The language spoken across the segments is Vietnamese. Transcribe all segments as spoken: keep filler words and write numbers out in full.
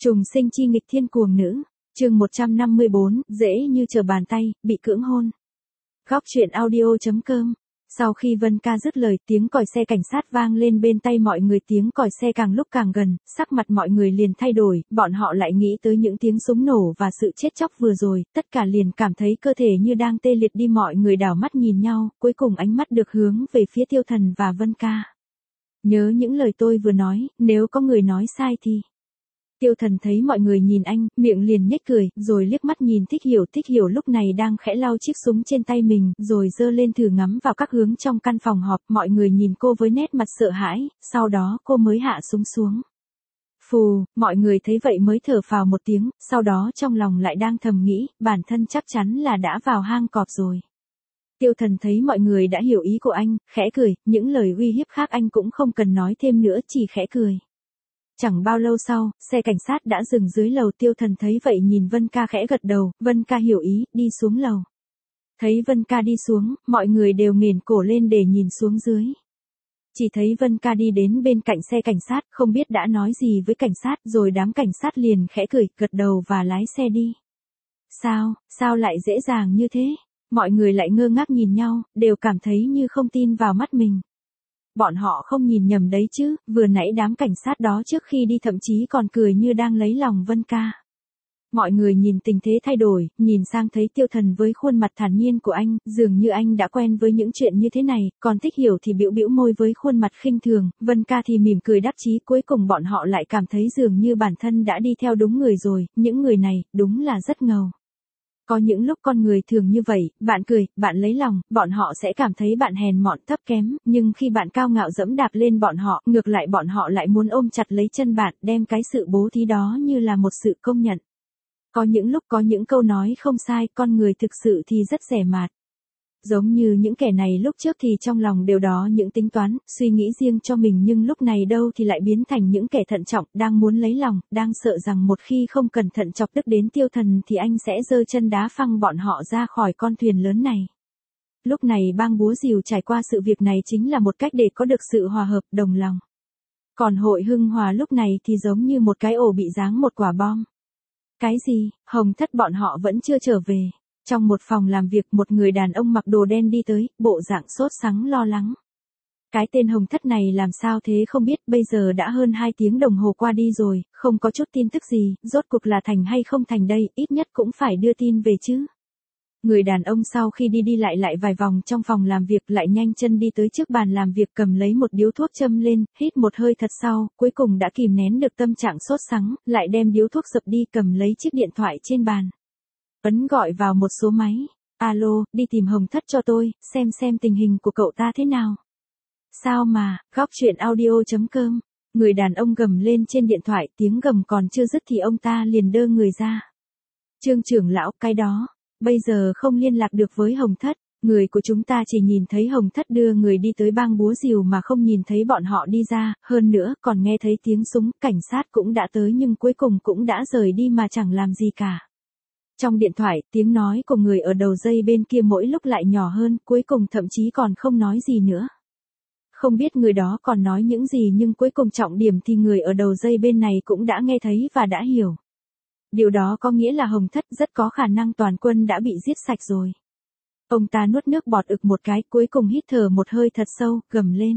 Trùng sinh chi nghịch thiên cuồng nữ, chương một trăm năm mươi bốn, dễ như trở bàn tay, bị cưỡng hôn. Góc truyện audio.com. Sau khi Vân Ca dứt lời, tiếng còi xe cảnh sát vang lên bên tai mọi người, tiếng còi xe càng lúc càng gần, sắc mặt mọi người liền thay đổi, bọn họ lại nghĩ tới những tiếng súng nổ và sự chết chóc vừa rồi, tất cả liền cảm thấy cơ thể như đang tê liệt đi, mọi người đảo mắt nhìn nhau, cuối cùng ánh mắt được hướng về phía Tiêu Thần và Vân Ca. Nhớ những lời tôi vừa nói, nếu có người nói sai thì... Tiêu Thần thấy mọi người nhìn anh, miệng liền nhếch cười, rồi liếc mắt nhìn Thích Hiểu. Thích Hiểu lúc này đang khẽ lau chiếc súng trên tay mình, rồi giơ lên thử ngắm vào các hướng trong căn phòng họp. Mọi người nhìn cô với nét mặt sợ hãi, sau đó cô mới hạ súng xuống. Phù, mọi người thấy vậy mới thở phào một tiếng, sau đó trong lòng lại đang thầm nghĩ, bản thân chắc chắn là đã vào hang cọp rồi. Tiêu Thần thấy mọi người đã hiểu ý của anh, khẽ cười, những lời uy hiếp khác anh cũng không cần nói thêm nữa, chỉ khẽ cười. Chẳng bao lâu sau, xe cảnh sát đã dừng dưới lầu. Tiêu Thần thấy vậy nhìn Vân Ca khẽ gật đầu, Vân Ca hiểu ý, đi xuống lầu. Thấy Vân Ca đi xuống, mọi người đều nghển cổ lên để nhìn xuống dưới. Chỉ thấy Vân Ca đi đến bên cạnh xe cảnh sát, không biết đã nói gì với cảnh sát, rồi đám cảnh sát liền khẽ cười, gật đầu và lái xe đi. Sao, sao lại dễ dàng như thế? Mọi người lại ngơ ngác nhìn nhau, đều cảm thấy như không tin vào mắt mình. Bọn họ không nhìn nhầm đấy chứ, vừa nãy đám cảnh sát đó trước khi đi thậm chí còn cười như đang lấy lòng Vân Ca. Mọi người nhìn tình thế thay đổi, nhìn sang thấy Tiêu Thần với khuôn mặt thản nhiên của anh, dường như anh đã quen với những chuyện như thế này, còn Thích Hiểu thì bĩu bĩu môi với khuôn mặt khinh thường, Vân Ca thì mỉm cười đắc chí. Cuối cùng bọn họ lại cảm thấy dường như bản thân đã đi theo đúng người rồi, những người này, đúng là rất ngầu. Có những lúc con người thường như vậy, bạn cười, bạn lấy lòng, bọn họ sẽ cảm thấy bạn hèn mọn thấp kém, nhưng khi bạn cao ngạo dẫm đạp lên bọn họ, ngược lại bọn họ lại muốn ôm chặt lấy chân bạn, đem cái sự bố thí đó như là một sự công nhận. Có những lúc có những câu nói không sai, con người thực sự thì rất rẻ mạt. Giống như những kẻ này lúc trước thì trong lòng đều đó những tính toán, suy nghĩ riêng cho mình, nhưng lúc này đâu thì lại biến thành những kẻ thận trọng, đang muốn lấy lòng, đang sợ rằng một khi không cẩn thận chọc tức đến Tiêu Thần thì anh sẽ giơ chân đá phăng bọn họ ra khỏi con thuyền lớn này. Lúc này bang búa rìu trải qua sự việc này chính là một cách để có được sự hòa hợp, đồng lòng. Còn hội Hưng Hòa lúc này thì giống như một cái ổ bị giáng một quả bom. Cái gì, Hồng Thất bọn họ vẫn chưa trở về. Trong một phòng làm việc, một người đàn ông mặc đồ đen đi tới, bộ dạng sốt sắng lo lắng. Cái tên Hồng Thất này làm sao thế không biết, bây giờ đã hơn hai tiếng đồng hồ qua đi rồi, không có chút tin tức gì, rốt cuộc là thành hay không thành đây, ít nhất cũng phải đưa tin về chứ. Người đàn ông sau khi đi đi lại lại vài vòng trong phòng làm việc, lại nhanh chân đi tới trước bàn làm việc, cầm lấy một điếu thuốc châm lên, hít một hơi thật sâu, cuối cùng đã kìm nén được tâm trạng sốt sắng, lại đem điếu thuốc dập đi, cầm lấy chiếc điện thoại trên bàn. Ấn gọi vào một số máy. Alo, đi tìm Hồng Thất cho tôi, xem xem tình hình của cậu ta thế nào. Sao mà, góc truyện audio.com. Người đàn ông gầm lên trên điện thoại, tiếng gầm còn chưa dứt thì ông ta liền đơ người ra. Trương trưởng lão, cái đó, bây giờ không liên lạc được với Hồng Thất. Người của chúng ta chỉ nhìn thấy Hồng Thất đưa người đi tới bang búa rìu mà không nhìn thấy bọn họ đi ra, hơn nữa còn nghe thấy tiếng súng, cảnh sát cũng đã tới nhưng cuối cùng cũng đã rời đi mà chẳng làm gì cả. Trong điện thoại, tiếng nói của người ở đầu dây bên kia mỗi lúc lại nhỏ hơn, cuối cùng thậm chí còn không nói gì nữa. Không biết người đó còn nói những gì nhưng cuối cùng trọng điểm thì người ở đầu dây bên này cũng đã nghe thấy và đã hiểu. Điều đó có nghĩa là Hồng Thất rất có khả năng toàn quân đã bị giết sạch rồi. Ông ta nuốt nước bọt ực một cái, cuối cùng hít thở một hơi thật sâu, gầm lên.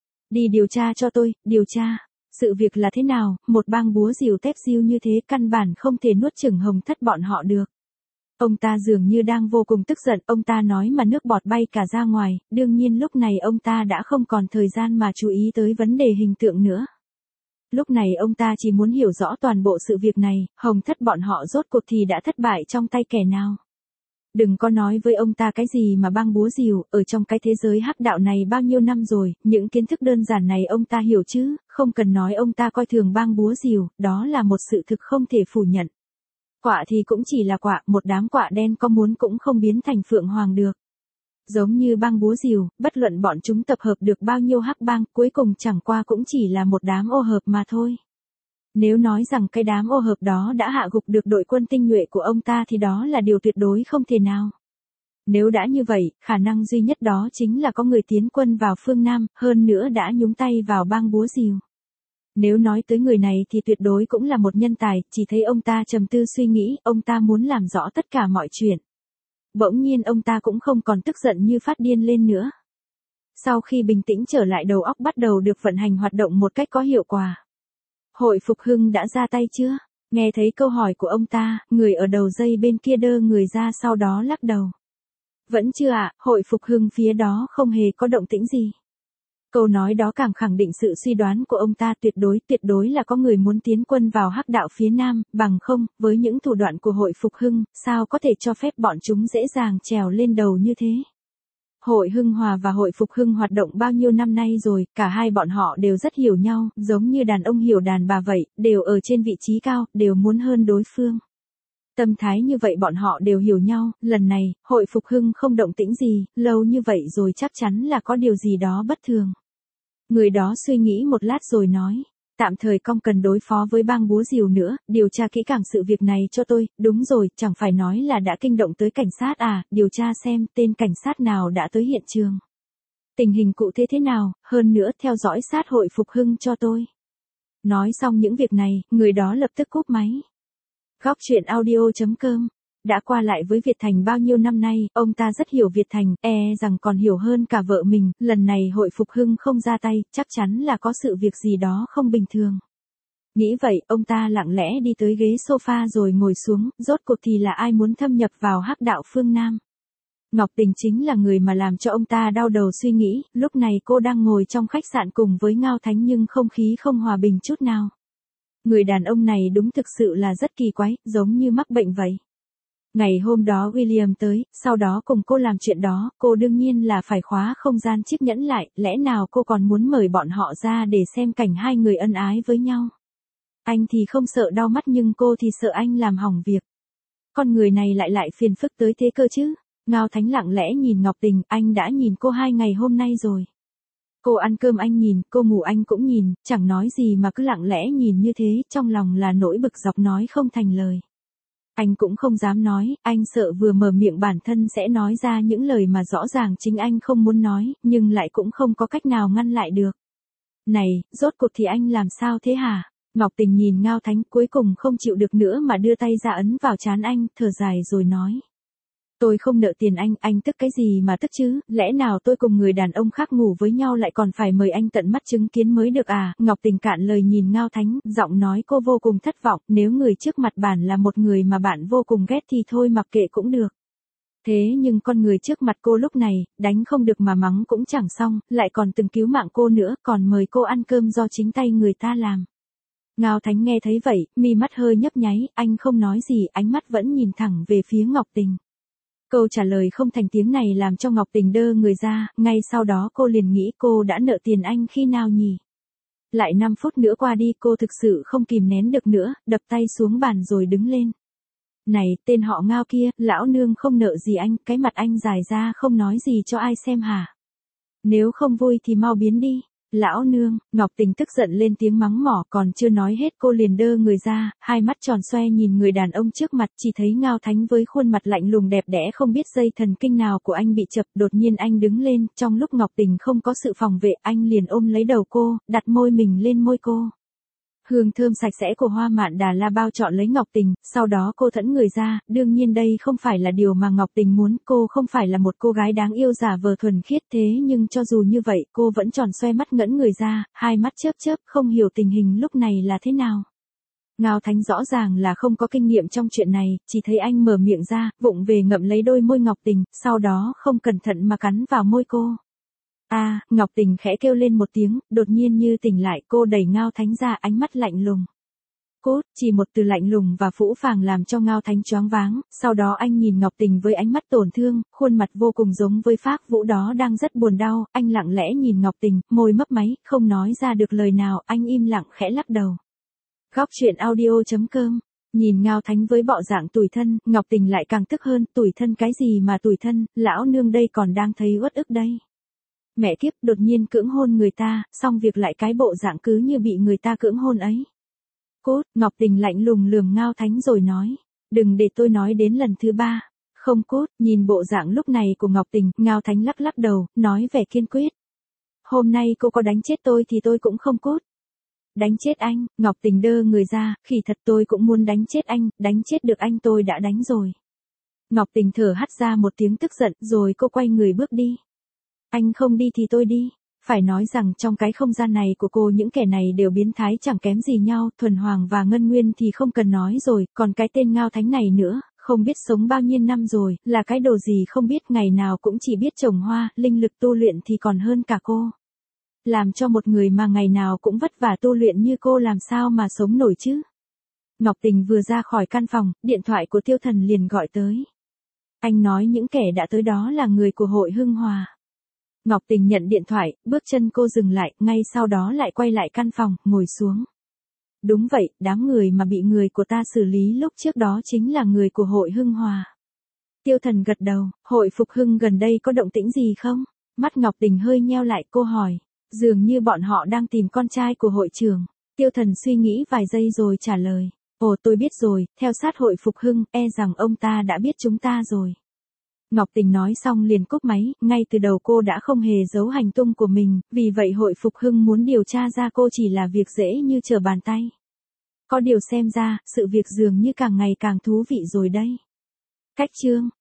Đi điều tra cho tôi, điều tra. Sự việc là thế nào, một bang búa rìu tép diêu như thế căn bản không thể nuốt chửng Hồng Thất bọn họ được. Ông ta dường như đang vô cùng tức giận, ông ta nói mà nước bọt bay cả ra ngoài, đương nhiên lúc này ông ta đã không còn thời gian mà chú ý tới vấn đề hình tượng nữa. Lúc này ông ta chỉ muốn hiểu rõ toàn bộ sự việc này, Hồng Thất bọn họ rốt cuộc thì đã thất bại trong tay kẻ nào. Đừng có nói với ông ta cái gì mà bang búa rìu, ở trong cái thế giới hắc đạo này bao nhiêu năm rồi, những kiến thức đơn giản này ông ta hiểu chứ, không cần nói ông ta coi thường bang búa rìu, đó là một sự thực không thể phủ nhận. Quạ thì cũng chỉ là quạ, một đám quạ đen có muốn cũng không biến thành phượng hoàng được. Giống như bang búa rìu, bất luận bọn chúng tập hợp được bao nhiêu hắc bang, cuối cùng chẳng qua cũng chỉ là một đám ô hợp mà thôi. Nếu nói rằng cái đám ô hợp đó đã hạ gục được đội quân tinh nhuệ của ông ta thì đó là điều tuyệt đối không thể nào. Nếu đã như vậy, khả năng duy nhất đó chính là có người tiến quân vào phương Nam, hơn nữa đã nhúng tay vào bang búa rìu. Nếu nói tới người này thì tuyệt đối cũng là một nhân tài, chỉ thấy ông ta trầm tư suy nghĩ, ông ta muốn làm rõ tất cả mọi chuyện. Bỗng nhiên ông ta cũng không còn tức giận như phát điên lên nữa. Sau khi bình tĩnh trở lại đầu óc bắt đầu được vận hành hoạt động một cách có hiệu quả. Hội Phục Hưng đã ra tay chưa? Nghe thấy câu hỏi của ông ta, người ở đầu dây bên kia đơ người ra sau đó lắc đầu. Vẫn chưa ạ, Hội Phục Hưng phía đó không hề có động tĩnh gì. Câu nói đó càng khẳng định sự suy đoán của ông ta, tuyệt đối, tuyệt đối là có người muốn tiến quân vào hắc đạo phía Nam, bằng không, với những thủ đoạn của Hội Phục Hưng, sao có thể cho phép bọn chúng dễ dàng trèo lên đầu như thế. Hội Hưng Hòa và Hội Phục Hưng hoạt động bao nhiêu năm nay rồi, cả hai bọn họ đều rất hiểu nhau, giống như đàn ông hiểu đàn bà vậy, đều ở trên vị trí cao, đều muốn hơn đối phương. Tâm thái như vậy bọn họ đều hiểu nhau, lần này, Hội Phục Hưng không động tĩnh gì, lâu như vậy rồi chắc chắn là có điều gì đó bất thường. Người đó suy nghĩ một lát rồi nói, tạm thời con cần đối phó với bang búa rìu nữa, điều tra kỹ càng sự việc này cho tôi, đúng rồi, chẳng phải nói là đã kinh động tới cảnh sát à, điều tra xem tên cảnh sát nào đã tới hiện trường. Tình hình cụ thể thế nào, hơn nữa theo dõi sát Hội Phục Hưng cho tôi. Nói xong những việc này, người đó lập tức cúp máy. Góc truyện audio chấm com. Đã qua lại với Việt Thành bao nhiêu năm nay, ông ta rất hiểu Việt Thành, e rằng còn hiểu hơn cả vợ mình, lần này Hội Phục Hưng không ra tay, chắc chắn là có sự việc gì đó không bình thường. Nghĩ vậy, ông ta lặng lẽ đi tới ghế sofa rồi ngồi xuống, rốt cuộc thì là ai muốn thâm nhập vào hắc đạo phương Nam. Ngọc Tình chính là người mà làm cho ông ta đau đầu suy nghĩ, lúc này cô đang ngồi trong khách sạn cùng với Ngao Thánh nhưng không khí không hòa bình chút nào. Người đàn ông này đúng thực sự là rất kỳ quái, giống như mắc bệnh vậy. Ngày hôm đó William tới, sau đó cùng cô làm chuyện đó, cô đương nhiên là phải khóa không gian chiếc nhẫn lại, lẽ nào cô còn muốn mời bọn họ ra để xem cảnh hai người ân ái với nhau. Anh thì không sợ đau mắt nhưng cô thì sợ anh làm hỏng việc. Con người này lại lại phiền phức tới thế cơ chứ. Ngao Thánh lặng lẽ nhìn Ngọc Tình, anh đã nhìn cô hai ngày hôm nay rồi. Cô ăn cơm anh nhìn, cô ngủ anh cũng nhìn, chẳng nói gì mà cứ lặng lẽ nhìn như thế, trong lòng là nỗi bực dọc nói không thành lời. Anh cũng không dám nói, anh sợ vừa mở miệng bản thân sẽ nói ra những lời mà rõ ràng chính anh không muốn nói, nhưng lại cũng không có cách nào ngăn lại được. Này, rốt cuộc thì anh làm sao thế hả? Ngọc Tình nhìn Ngao Thánh cuối cùng không chịu được nữa mà đưa tay ra ấn vào trán anh, thở dài rồi nói. Tôi không nợ tiền anh, anh tức cái gì mà tức chứ, lẽ nào tôi cùng người đàn ông khác ngủ với nhau lại còn phải mời anh tận mắt chứng kiến mới được à, Ngọc Tình cạn lời nhìn Ngao Thánh, giọng nói cô vô cùng thất vọng, nếu người trước mặt bạn là một người mà bạn vô cùng ghét thì thôi mặc kệ cũng được. Thế nhưng con người trước mặt cô lúc này, đánh không được mà mắng cũng chẳng xong, lại còn từng cứu mạng cô nữa, còn mời cô ăn cơm do chính tay người ta làm. Ngao Thánh nghe thấy vậy, mi mắt hơi nhấp nháy, anh không nói gì, ánh mắt vẫn nhìn thẳng về phía Ngọc Tình. Câu trả lời không thành tiếng này làm cho Ngọc Tình đơ người ra, ngay sau đó cô liền nghĩ cô đã nợ tiền anh khi nào nhỉ? Lại năm phút nữa qua đi cô thực sự không kìm nén được nữa, đập tay xuống bàn rồi đứng lên. Này, tên họ Ngao kia, lão nương không nợ gì anh, cái mặt anh dài ra không nói gì cho ai xem hả? Nếu không vui thì mau biến đi. Lão nương, Ngọc Tình tức giận lên tiếng mắng mỏ, còn chưa nói hết cô liền đơ người ra, hai mắt tròn xoe nhìn người đàn ông trước mặt, chỉ thấy Ngao Thánh với khuôn mặt lạnh lùng đẹp đẽ không biết dây thần kinh nào của anh bị chập, đột nhiên anh đứng lên, trong lúc Ngọc Tình không có sự phòng vệ, anh liền ôm lấy đầu cô, đặt môi mình lên môi cô. Hương thơm sạch sẽ của hoa mạn đà la bao trọn lấy Ngọc Tình, sau đó cô thẫn người ra, đương nhiên đây không phải là điều mà Ngọc Tình muốn, cô không phải là một cô gái đáng yêu giả vờ thuần khiết thế nhưng cho dù như vậy cô vẫn tròn xoe mắt ngẫn người ra, hai mắt chớp chớp không hiểu tình hình lúc này là thế nào. Ngao Thánh rõ ràng là không có kinh nghiệm trong chuyện này, chỉ thấy anh mở miệng ra, vụng về ngậm lấy đôi môi Ngọc Tình, sau đó không cẩn thận mà cắn vào môi cô. A, à, Ngọc Tình khẽ kêu lên một tiếng, đột nhiên như tỉnh lại cô đẩy Ngao Thánh ra ánh mắt lạnh lùng. Cốt, chỉ một từ lạnh lùng và phũ phàng làm cho Ngao Thánh choáng váng, sau đó anh nhìn Ngọc Tình với ánh mắt tổn thương, khuôn mặt vô cùng giống với Phác Vũ đó đang rất buồn đau, anh lặng lẽ nhìn Ngọc Tình, môi mấp máy, không nói ra được lời nào, anh im lặng khẽ lắc đầu. Góc truyện audio chấm com. Nhìn Ngao Thánh với bộ dạng tủi thân, Ngọc Tình lại càng tức hơn, tủi thân cái gì mà tủi thân, lão nương đây còn đang thấy uất ức đây. Mẹ kiếp, đột nhiên cưỡng hôn người ta, xong việc lại cái bộ dạng cứ như bị người ta cưỡng hôn ấy. Cốt, Ngọc Tình lạnh lùng lườm Ngao Thánh rồi nói, đừng để tôi nói đến lần thứ ba. Không Cốt, nhìn bộ dạng lúc này của Ngọc Tình, Ngao Thánh lắc lắc đầu, nói vẻ kiên quyết. Hôm nay cô có đánh chết tôi thì tôi cũng không Cốt. Đánh chết anh, Ngọc Tình đơ người ra, khỉ thật tôi cũng muốn đánh chết anh, đánh chết được anh tôi đã đánh rồi. Ngọc Tình thở hắt ra một tiếng tức giận, rồi cô quay người bước đi. Anh không đi thì tôi đi. Phải nói rằng trong cái không gian này của cô những kẻ này đều biến thái chẳng kém gì nhau, Thuần Hoàng và Ngân Nguyên thì không cần nói rồi, còn cái tên Ngao Thánh này nữa, không biết sống bao nhiêu năm rồi, là cái đồ gì không biết, ngày nào cũng chỉ biết trồng hoa, linh lực tu luyện thì còn hơn cả cô. Làm cho một người mà ngày nào cũng vất vả tu luyện như cô làm sao mà sống nổi chứ. Ngọc Tình vừa ra khỏi căn phòng, điện thoại của Tiêu Thần liền gọi tới. Anh nói những kẻ đã tới đó là người của hội Hưng Hòa. Ngọc Tình nhận điện thoại, bước chân cô dừng lại, ngay sau đó lại quay lại căn phòng, ngồi xuống. Đúng vậy, đám người mà bị người của ta xử lý lúc trước đó chính là người của hội Hưng Hòa. Tiêu Thần gật đầu, hội Phục Hưng gần đây có động tĩnh gì không? Mắt Ngọc Tình hơi nheo lại, cô hỏi. Dường như bọn họ đang tìm con trai của hội trưởng. Tiêu Thần suy nghĩ vài giây rồi trả lời. Ồ tôi biết rồi, theo sát hội Phục Hưng, e rằng ông ta đã biết chúng ta rồi. Ngọc Tình nói xong liền cúp máy, ngay từ đầu cô đã không hề giấu hành tung của mình, vì vậy hội Phục Hưng muốn điều tra ra cô chỉ là việc dễ như trở bàn tay. Có điều xem ra, sự việc dường như càng ngày càng thú vị rồi đây. Cách chương